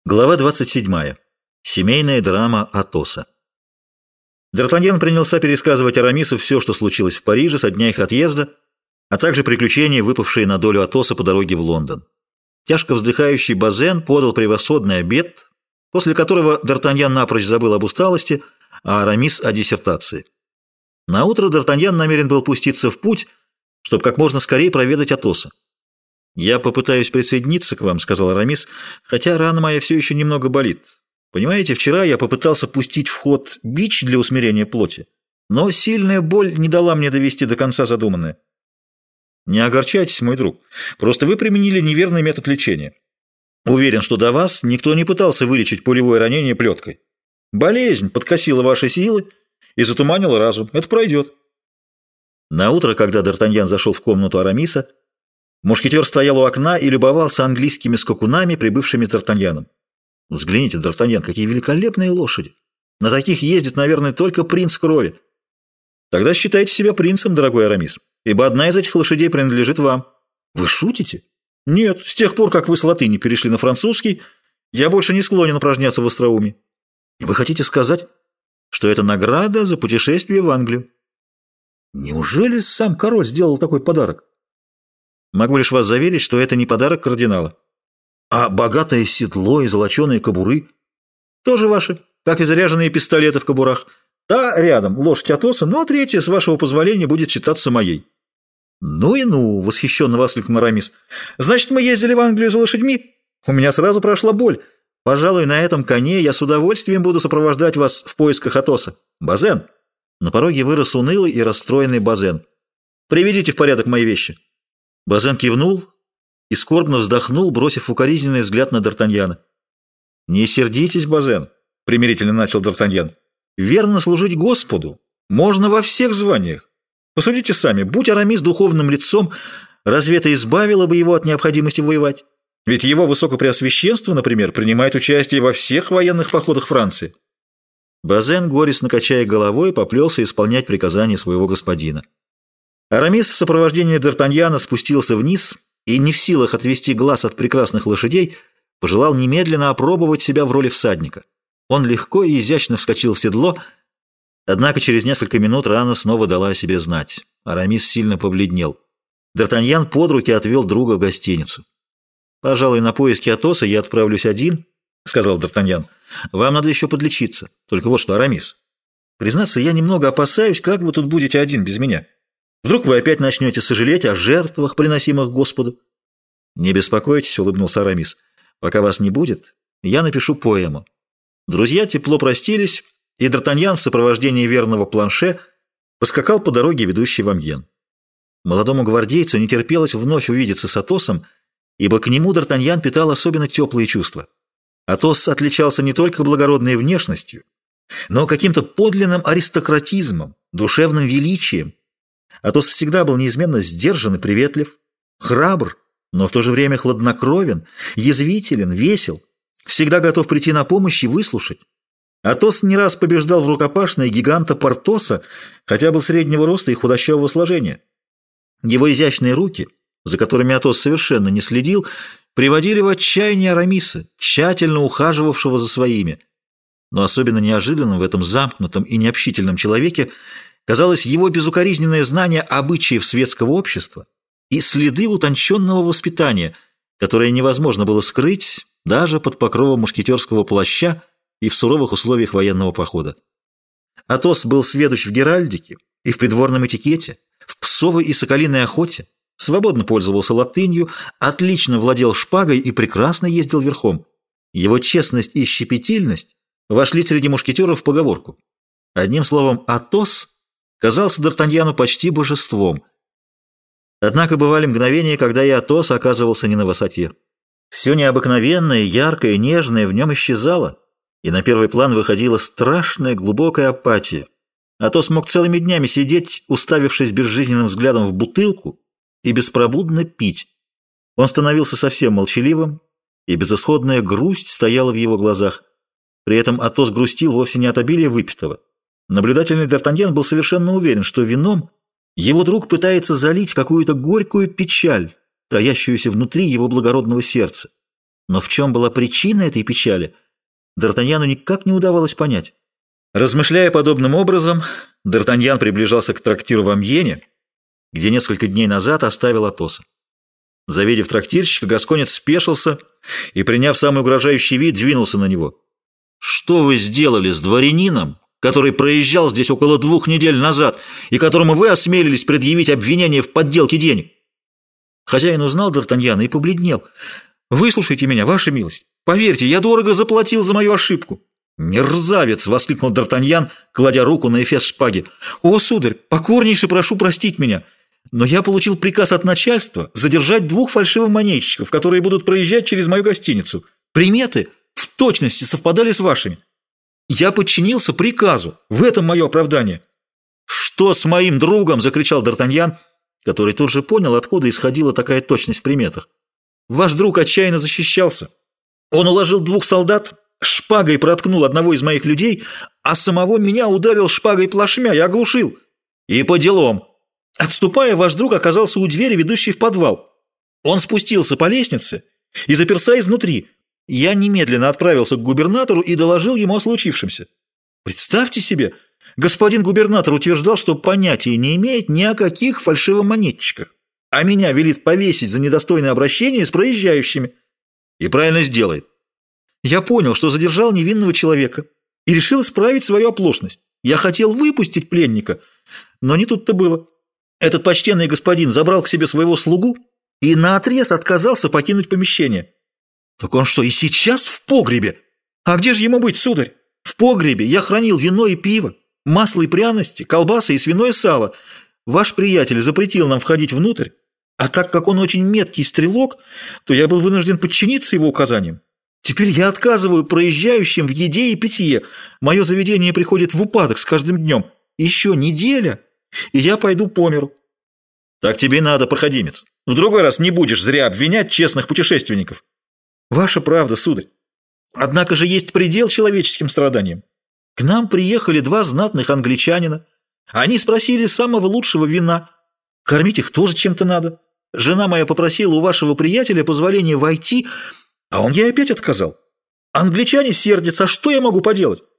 Глава 27. Семейная драма Атоса. Д'Артаньян принялся пересказывать Арамису все, что случилось в Париже со дня их отъезда, а также приключения, выпавшие на долю Атоса по дороге в Лондон. Тяжко вздыхающий Базен подал превосходный обед, после которого Д'Артаньян напрочь забыл об усталости, а Арамис о диссертации. Наутро Д'Артаньян намерен был пуститься в путь, чтобы как можно скорее проведать Атоса. «Я попытаюсь присоединиться к вам», — сказал Арамис, «хотя рана моя все еще немного болит. Понимаете, вчера я попытался пустить в ход бич для усмирения плоти, но сильная боль не дала мне довести до конца задуманное». «Не огорчайтесь, мой друг, просто вы применили неверный метод лечения. Уверен, что до вас никто не пытался вылечить пулевое ранение плеткой. Болезнь подкосила ваши силы и затуманила разум. Это пройдет». Наутро, когда Д'Артаньян зашел в комнату Арамиса, мушкетер стоял у окна и любовался английскими скакунами, прибывшими с Д'Артаньяном. «Взгляните, Д'Артаньян, какие великолепные лошади! На таких ездит, наверное, только принц крови. Тогда считайте себя принцем, дорогой Арамис, ибо одна из этих лошадей принадлежит вам». «Вы шутите?» «Нет, с тех пор, как вы с латыни перешли на французский, я больше не склонен упражняться в остроумии». «Вы хотите сказать, что это награда за путешествие в Англию?» «Неужели сам король сделал такой подарок?» «Могу лишь вас заверить, что это не подарок кардинала». «А богатое седло и золоченые кобуры?» «Тоже ваши, как и заряженные пистолеты в кобурах. Та рядом лошадь Атоса, ну а третья, с вашего позволения, будет считаться моей». «Ну и ну!» — восхищенно воскликнул Арамис. «Значит, мы ездили в Англию за лошадьми? У меня сразу прошла боль. Пожалуй, на этом коне я с удовольствием буду сопровождать вас в поисках Атоса. Базен!» На пороге вырос унылый и расстроенный Базен. «Приведите в порядок мои вещи». Базен кивнул и скорбно вздохнул, бросив укоризненный взгляд на Д'Артаньяна. «Не сердитесь, Базен», — примирительно начал Д'Артаньян. «Верно служить Господу можно во всех званиях. Посудите сами, будь Арамис духовным лицом, разве это избавило бы его от необходимости воевать? Ведь его высокопреосвященство, например, принимает участие во всех военных походах Франции». Базен, горестно качая головой, поплелся исполнять приказания своего господина. Арамис в сопровождении Д'Артаньяна спустился вниз и, не в силах отвести глаз от прекрасных лошадей, пожелал немедленно опробовать себя в роли всадника. Он легко и изящно вскочил в седло, однако через несколько минут рана снова дала о себе знать. Арамис сильно побледнел. Д'Артаньян под руки отвел друга в гостиницу. «Пожалуй, на поиски Атоса я отправлюсь один», — сказал Д'Артаньян. «Вам надо еще подлечиться. Только вот что, Арамис, признаться, я немного опасаюсь, как вы тут будете один без меня. Вдруг вы опять начнете сожалеть о жертвах, приносимых Господу?» «Не беспокойтесь», — улыбнулся Арамис. «Пока вас не будет, я напишу поэму». Друзья тепло простились, и Д'Артаньян в сопровождении верного Планше поскакал по дороге, ведущей в Амьен. Молодому гвардейцу не терпелось вновь увидеться с Атосом, ибо к нему Д'Артаньян питал особенно теплые чувства. Атос отличался не только благородной внешностью, но каким-то подлинным аристократизмом, душевным величием. Атос всегда был неизменно сдержан и приветлив, храбр, но в то же время хладнокровен, язвителен, весел, всегда готов прийти на помощь и выслушать. Атос не раз побеждал в рукопашной гиганта Портоса, хотя был среднего роста и худощавого сложения. Его изящные руки, за которыми Атос совершенно не следил, приводили в отчаяние Арамиса, тщательно ухаживавшего за своими. Но особенно неожиданным в этом замкнутом и необщительном человеке казалось его безукоризненное знание обычаев светского общества и следы утонченного воспитания, которое невозможно было скрыть даже под покровом мушкетерского плаща и в суровых условиях военного похода. Атос был сведущ в геральдике и в придворном этикете, в псовой и соколиной охоте, свободно пользовался латынью, отлично владел шпагой и прекрасно ездил верхом. Его честность и щепетильность вошли среди мушкетеров в поговорку. Одним словом, Атос казался Д'Артаньяну почти божеством. Однако бывали мгновения, когда и Атос оказывался не на высоте. Все необыкновенное, яркое, нежное в нем исчезало, и на первый план выходила страшная глубокая апатия. Атос мог целыми днями сидеть, уставившись безжизненным взглядом в бутылку, и беспробудно пить. Он становился совсем молчаливым, и безысходная грусть стояла в его глазах. При этом Атос грустил вовсе не от обилия выпитого. Наблюдательный Д'Артаньян был совершенно уверен, что вином его друг пытается залить какую-то горькую печаль, таящуюся внутри его благородного сердца. Но в чем была причина этой печали, Д'Артаньяну никак не удавалось понять. Размышляя подобным образом, Д'Артаньян приближался к трактиру в Амьене, где несколько дней назад оставил Атоса. Завидев трактирщика, гасконец спешился и, приняв самый угрожающий вид, двинулся на него. «Что вы сделали с дворянином, который проезжал здесь около 2 недель назад и которому вы осмелились предъявить обвинение в подделке денег?» Хозяин узнал Д'Артаньяна и побледнел. «Выслушайте меня, ваша милость. Поверьте, я дорого заплатил за мою ошибку». «Мерзавец!» — воскликнул Д'Артаньян, кладя руку на эфес шпаги. «О, сударь, покорнейше прошу простить меня, но я получил приказ от начальства задержать 2 фальшивых монетчиков, которые будут проезжать через мою гостиницу. Приметы в точности совпадали с вашими. Я подчинился приказу. В этом мое оправдание». «Что с моим другом?» — закричал Д'Артаньян, который тут же понял, откуда исходила такая точность в приметах. «Ваш друг отчаянно защищался. Он уложил 2 солдат, шпагой проткнул одного из моих людей, а самого меня ударил шпагой плашмя и оглушил. И по делам. Отступая, ваш друг оказался у двери, ведущей в подвал. Он спустился по лестнице и заперся изнутри. Я немедленно отправился к губернатору и доложил ему о случившемся. Представьте себе, господин губернатор утверждал, что понятия не имеет ни о каких фальшивомонетчиках, а меня велит повесить за недостойное обращение с проезжающими. И правильно сделает. Я понял, что задержал невинного человека и решил исправить свою оплошность. Я хотел выпустить пленника, но не тут-то было. Этот почтенный господин забрал к себе своего слугу и наотрез отказался покинуть помещение. Так он что, и сейчас в погребе? А где же ему быть, сударь? В погребе я хранил вино и пиво, масло и пряности, колбасы и свиное сало. Ваш приятель запретил нам входить внутрь, а так как он очень меткий стрелок, то я был вынужден подчиниться его указаниям. Теперь я отказываю проезжающим в еде и питье. Мое заведение приходит в упадок с каждым днем. Еще неделя, и я пойду по миру». «Так тебе надо, проходимец. В другой раз не будешь зря обвинять честных путешественников». «Ваша правда, сударь. Однако же есть предел человеческим страданиям. К нам приехали 2 знатных англичанина. Они спросили самого лучшего вина. Кормить их тоже чем-то надо. Жена моя попросила у вашего приятеля позволения войти, а он ей опять отказал. Англичане сердятся, а что я могу поделать?